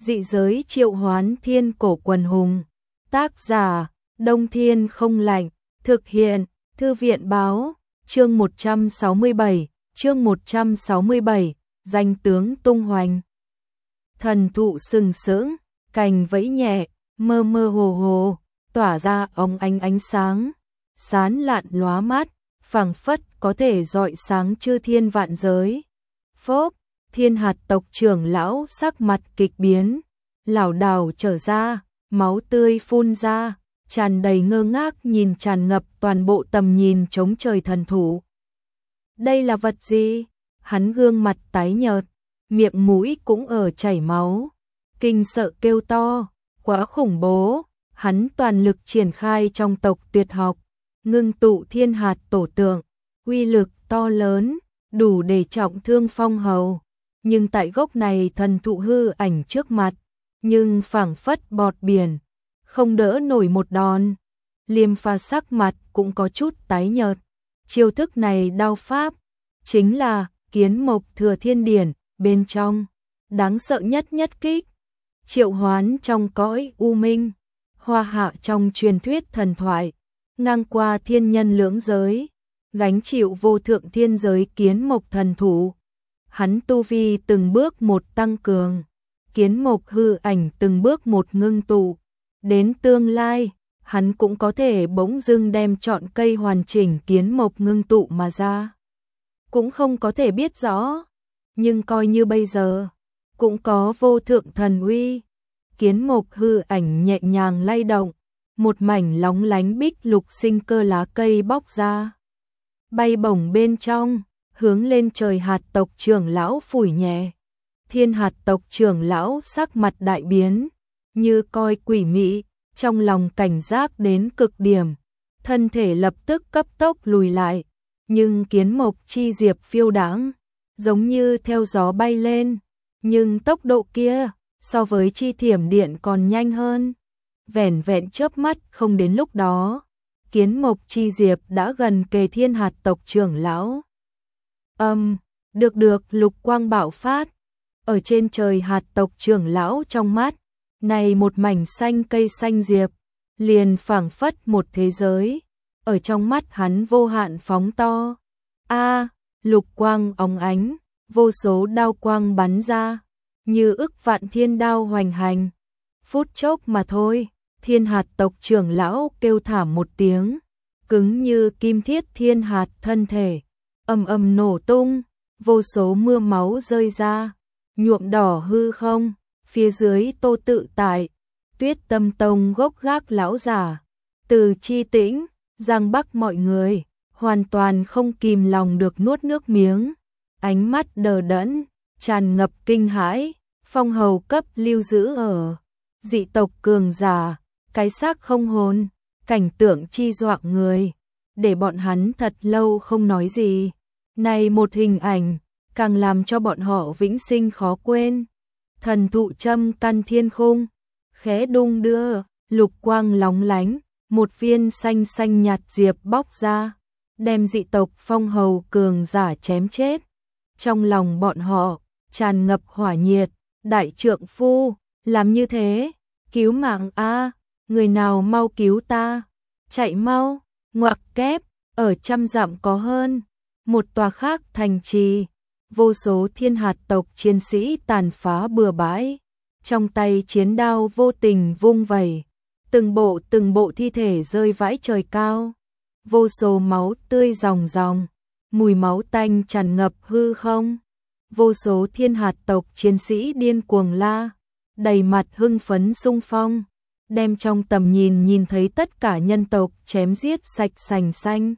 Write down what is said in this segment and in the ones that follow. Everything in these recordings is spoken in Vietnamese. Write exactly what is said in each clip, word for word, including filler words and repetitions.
Dị giới triệu hoán thiên cổ quần hùng. Tác giả, Đông Thiên không lạnh. Thực hiện, Thư viện báo. Chương một trăm sáu mươi bảy, chương một trăm sáu mươi bảy, danh tướng tung hoành. Thần thụ sừng sững, cành vẫy nhẹ, mơ mơ hồ hồ, tỏa ra óng ánh ánh sáng, sán lạn lóa mắt, phảng phất có thể rọi sáng chư thiên vạn giới. Phốp, Thiên Hạt tộc trưởng lão sắc mặt kịch biến, lảo đảo trở ra, máu tươi phun ra, tràn đầy ngơ ngác nhìn tràn ngập toàn bộ tầm nhìn chống trời thần thụ. Đây là vật gì? Hắn gương mặt tái nhợt, miệng mũi cũng ở chảy máu, kinh sợ kêu to, quá khủng bố. Hắn toàn lực triển khai trong tộc tuyệt học, ngưng tụ Thiên Hạt tổ tượng, uy lực to lớn, đủ để trọng thương phong hầu. Nhưng tại gốc này thần thụ hư ảnh trước mặt, nhưng phảng phất bọt biển, không đỡ nổi một đòn. Liêm Pha sắc mặt cũng có chút tái nhợt. Chiêu thức này đao pháp, chính là Kiến Mộc Thừa Thiên Điển bên trong, đáng sợ nhất nhất kích. Triệu hoán trong cõi u minh, hoa hạ trong truyền thuyết thần thoại, ngang qua thiên nhân lưỡng giới, gánh chịu vô thượng thiên giới Kiến Mộc thần thụ. Hắn tu vi từng bước một tăng cường, Kiến Mộc hư ảnh từng bước một ngưng tụ. Đến tương lai, hắn cũng có thể bỗng dưng đem trọn cây hoàn chỉnh Kiến Mộc ngưng tụ mà ra. Cũng không có thể biết rõ, nhưng coi như bây giờ, cũng có vô thượng thần uy. Kiến Mộc hư ảnh nhẹ nhàng lay động, một mảnh lóng lánh bích lục sinh cơ lá cây bóc ra, bay bổng bên trong, hướng lên trời. Hạt tộc trưởng lão phủi nhẹ. Thiên Hạt tộc trưởng lão sắc mặt đại biến, như coi quỷ mị, trong lòng cảnh giác đến cực điểm, thân thể lập tức cấp tốc lùi lại. Nhưng Kiến Mộc chi diệp phiêu đãng, giống như theo gió bay lên, nhưng tốc độ kia so với chi thiểm điện còn nhanh hơn. Vẻn vẹn chớp mắt không đến lúc đó, Kiến Mộc chi diệp đã gần kề Thiên Hạt tộc trưởng lão. Âm, được được lục quang bạo phát, ở trên trời Hạt tộc trưởng lão trong mắt, này một mảnh xanh cây xanh diệp, liền phảng phất một thế giới, ở trong mắt hắn vô hạn phóng to. A, lục quang óng ánh, vô số đao quang bắn ra, như ức vạn thiên đao hoành hành. Phút chốc mà thôi, Thiên Hạt tộc trưởng lão kêu thảm một tiếng, cứng như kim thiết thiên hạt thân thể, ầm ầm nổ tung, vô số mưa máu rơi ra, nhuộm đỏ hư không. Phía dưới Tô Tự Tại, Tuyết Tâm Tông gốc gác lão giả, Từ Chi Tĩnh, Giang Bắc mọi người, hoàn toàn không kìm lòng được nuốt nước miếng, ánh mắt đờ đẫn, tràn ngập kinh hãi. Phong hầu cấp lưu giữ ở dị tộc cường giả, cái xác không hồn, cảnh tượng chi doạng người, để bọn hắn thật lâu không nói gì. Này một hình ảnh, càng làm cho bọn họ vĩnh sinh khó quên. Thần thụ châm căn thiên khung, khẽ đung đưa, lục quang lóng lánh, một viên xanh xanh nhạt diệp bóc ra, đem dị tộc phong hầu cường giả chém chết. Trong lòng bọn họ tràn ngập hỏa nhiệt, đại trượng phu, làm như thế, cứu mạng a, người nào mau cứu ta, chạy mau. Ngoặc kép, ở trăm dặm có hơn một tòa khác thành trì, vô số Thiên Hạt tộc chiến sĩ tàn phá bừa bãi, trong tay chiến đao vô tình vung vẩy, từng bộ từng bộ thi thể rơi vãi trời cao, vô số máu tươi ròng ròng, mùi máu tanh tràn ngập hư không. Vô số Thiên Hạt tộc chiến sĩ điên cuồng la, đầy mặt hưng phấn xung phong, đem trong tầm nhìn nhìn thấy tất cả nhân tộc chém giết sạch sành xanh.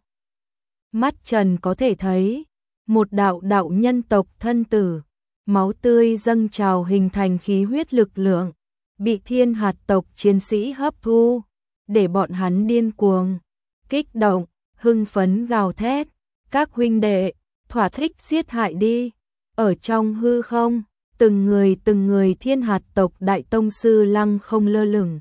Mắt trần có thể thấy, một đạo đạo nhân tộc thân tử, máu tươi dâng trào hình thành khí huyết lực lượng, bị Thiên Hạt tộc chiến sĩ hấp thu, để bọn hắn điên cuồng, kích động, hưng phấn gào thét, các huynh đệ, thỏa thích giết hại đi. Ở trong hư không, từng người từng người Thiên Hạt tộc đại tông sư lăng không lơ lửng,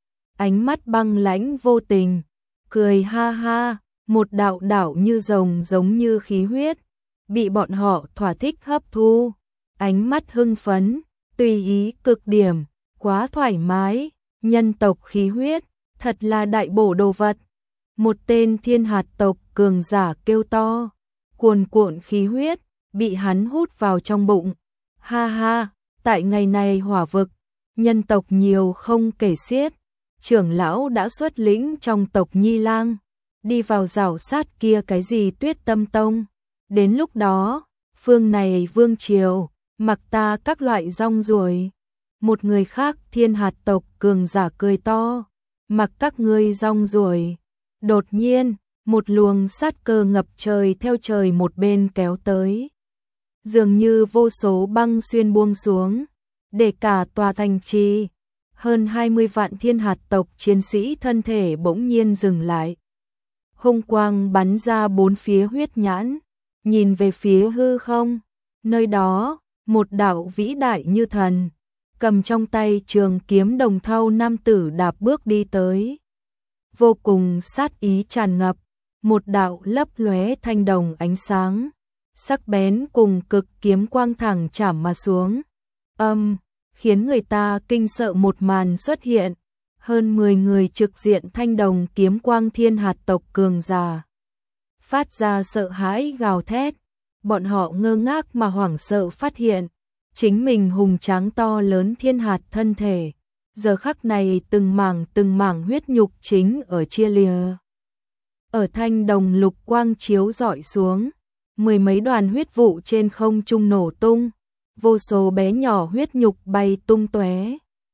ánh mắt băng lãnh vô tình, cười ha ha, một đạo đạo như rồng giống như khí huyết, bị bọn họ thỏa thích hấp thu, ánh mắt hưng phấn, tùy ý cực điểm, quá thoải mái, nhân tộc khí huyết, thật là đại bổ đồ vật. Một tên thiên hạt tộc cường giả kêu to, cuồn cuộn khí huyết, bị hắn hút vào trong bụng. Ha ha, tại ngày này hỏa vực, nhân tộc nhiều không kể xiết, trưởng lão đã xuất lĩnh trong tộc Nhi Lang, đi vào rào sát kia cái gì Tuyết Tâm Tông. Đến lúc đó, phương này vương triều, mặc ta các loại rong ruổi. Một người khác thiên hạt tộc cường giả cười to, mặc các ngươi rong ruổi. Đột nhiên, một luồng sát cơ ngập trời theo trời một bên kéo tới. Dường như vô số băng xuyên buông xuống, để cả tòa thành trì, hơn hai mươi vạn thiên hạt tộc chiến sĩ thân thể bỗng nhiên dừng lại. Hung quang bắn ra bốn phía huyết nhãn, nhìn về phía hư không, nơi đó, một đạo vĩ đại như thần, cầm trong tay trường kiếm đồng thau nam tử đạp bước đi tới. Vô cùng sát ý tràn ngập, một đạo lấp lóe thanh đồng ánh sáng, sắc bén cùng cực kiếm quang thẳng chảm mà xuống. Âm, khiến người ta kinh sợ một màn xuất hiện, hơn mười người trực diện thanh đồng kiếm quang thiên hạt tộc cường giả. Phát ra sợ hãi gào thét, bọn họ ngơ ngác mà hoảng sợ phát hiện, chính mình hùng tráng to lớn thiên hạt thân thể, giờ khắc này từng mảng từng mảng huyết nhục chính ở chia lìa. Ở thanh đồng lục quang chiếu rọi xuống, mười mấy đoàn huyết vụ trên không trung nổ tung, vô số bé nhỏ huyết nhục bay tung tóe.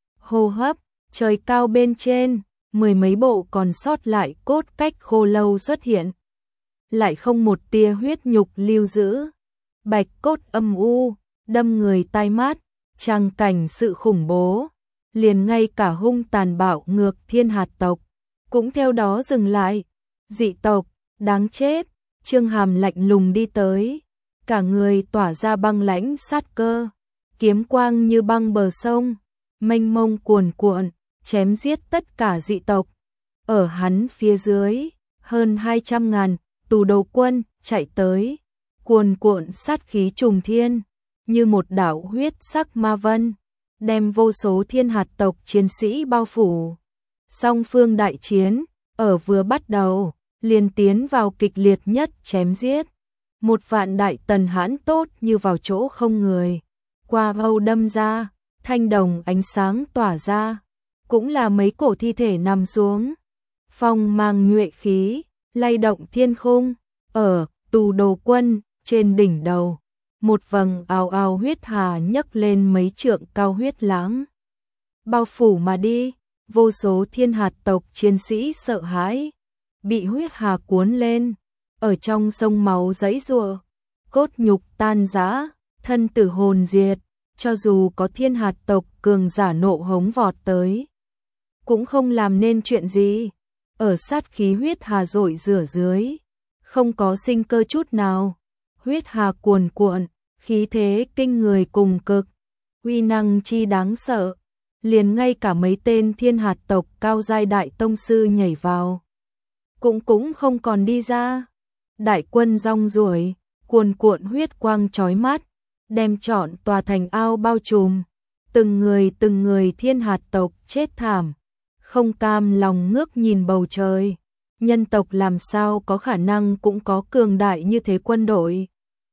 Hô hấp, trời cao bên trên, mười mấy bộ còn sót lại cốt cách khô lâu xuất hiện. Lại không một tia huyết nhục lưu giữ. Bạch cốt âm u, đâm người tai mát, tràng cảnh sự khủng bố. Liền ngay cả hung tàn bạo ngược thiên hạt tộc, cũng theo đó dừng lại. Dị tộc, đáng chết, Trương Hàm lạnh lùng đi tới, cả người tỏa ra băng lãnh sát cơ, kiếm quang như băng bờ sông, mênh mông cuồn cuộn, chém giết tất cả dị tộc. Ở hắn phía dưới, hơn hai trăm ngàn tù đầu quân chạy tới, cuồn cuộn sát khí trùng thiên, như một đạo huyết sắc ma vân, đem vô số thiên hạt tộc chiến sĩ bao phủ. Song phương đại chiến, ở vừa bắt đầu, liền tiến vào kịch liệt nhất chém giết. Một vạn đại tần hãn tốt như vào chỗ không người, qua âu đâm ra, thanh đồng ánh sáng tỏa ra, cũng là mấy cổ thi thể nằm xuống. Phong mang nhuệ khí, lay động thiên khung, ở tù đồ quân, trên đỉnh đầu. Một vầng ào ào huyết hà nhấc lên mấy trượng cao huyết lãng. Bao phủ mà đi, vô số thiên hạt tộc chiến sĩ sợ hãi, bị huyết hà cuốn lên, ở trong sông máu giãy giụa, cốt nhục tan rã, thân tử hồn diệt, cho dù có thiên hạt tộc cường giả nộ hống vọt tới, cũng không làm nên chuyện gì. Ở sát khí huyết hà dội rửa dưới, không có sinh cơ chút nào. Huyết hà cuồn cuộn, khí thế kinh người cùng cực, uy năng chi đáng sợ, liền ngay cả mấy tên thiên hạt tộc cao giai đại tông sư nhảy vào, cũng cũng không còn đi ra. Đại quân rong ruổi, cuồn cuộn huyết quang chói mắt, đem trọn tòa thành ao bao trùm, từng người từng người thiên hạt tộc chết thảm, không cam lòng ngước nhìn bầu trời. Nhân tộc làm sao có khả năng cũng có cường đại như thế quân đội.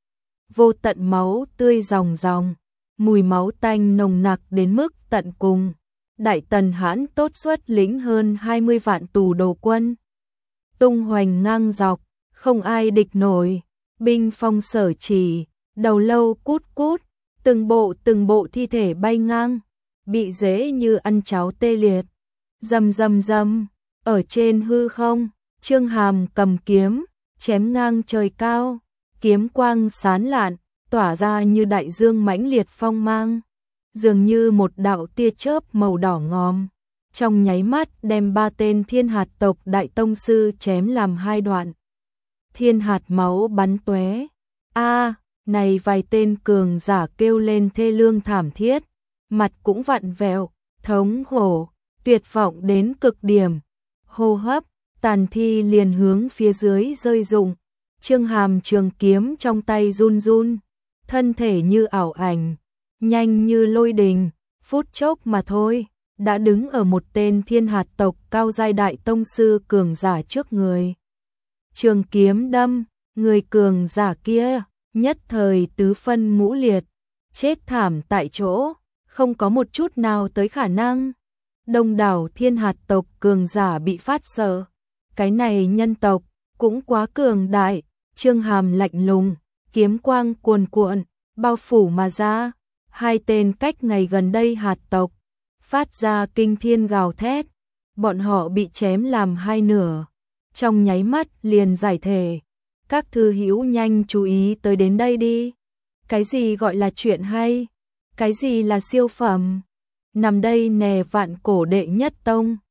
Vô tận máu tươi ròng ròng, mùi máu tanh nồng nặc đến mức tận cùng. Đại tần hãn tốt xuất lĩnh hơn hai mươi vạn tù đồ quân, tung hoành ngang dọc, không ai địch nổi. Binh phong sở chỉ, đầu lâu cút cút, từng bộ từng bộ thi thể bay ngang, bị dễ như ăn cháo tê liệt. Rầm rầm rầm, ở trên hư không, Trương Hàm cầm kiếm, chém ngang trời cao, kiếm quang sán lạn, tỏa ra như đại dương mãnh liệt phong mang, dường như một đạo tia chớp màu đỏ ngòm, trong nháy mắt đem ba tên thiên hạt tộc đại tông sư chém làm hai đoạn. Thiên hạt máu bắn tóe. A, này vài tên cường giả kêu lên thê lương thảm thiết, mặt cũng vặn vẹo, thống khổ, tuyệt vọng đến cực điểm. Hô hấp, tàn thi liền hướng phía dưới rơi rụng. Trương Hàm trường kiếm trong tay run run, thân thể như ảo ảnh, nhanh như lôi đình, phút chốc mà thôi. đã đứng ở một tên thiên hạt tộc cao giai đại tông sư cường giả trước người. Trường kiếm đâm, người cường giả kia, nhất thời tứ phân ngũ liệt, chết thảm tại chỗ, không có một chút nào tới khả năng. Đông đảo thiên hạt tộc cường giả bị phát sợ, cái này nhân tộc cũng quá cường đại. Trương Hàm lạnh lùng, kiếm quang cuồn cuộn, bao phủ mà ra, hai tên cách ngày gần đây hạt tộc, phát ra kinh thiên gào thét, bọn họ bị chém làm hai nửa, trong nháy mắt liền giải thể. Các thư hữu nhanh chú ý tới đến đây đi, cái gì gọi là chuyện hay, cái gì là siêu phẩm, nằm đây nè vạn cổ đệ nhất tông.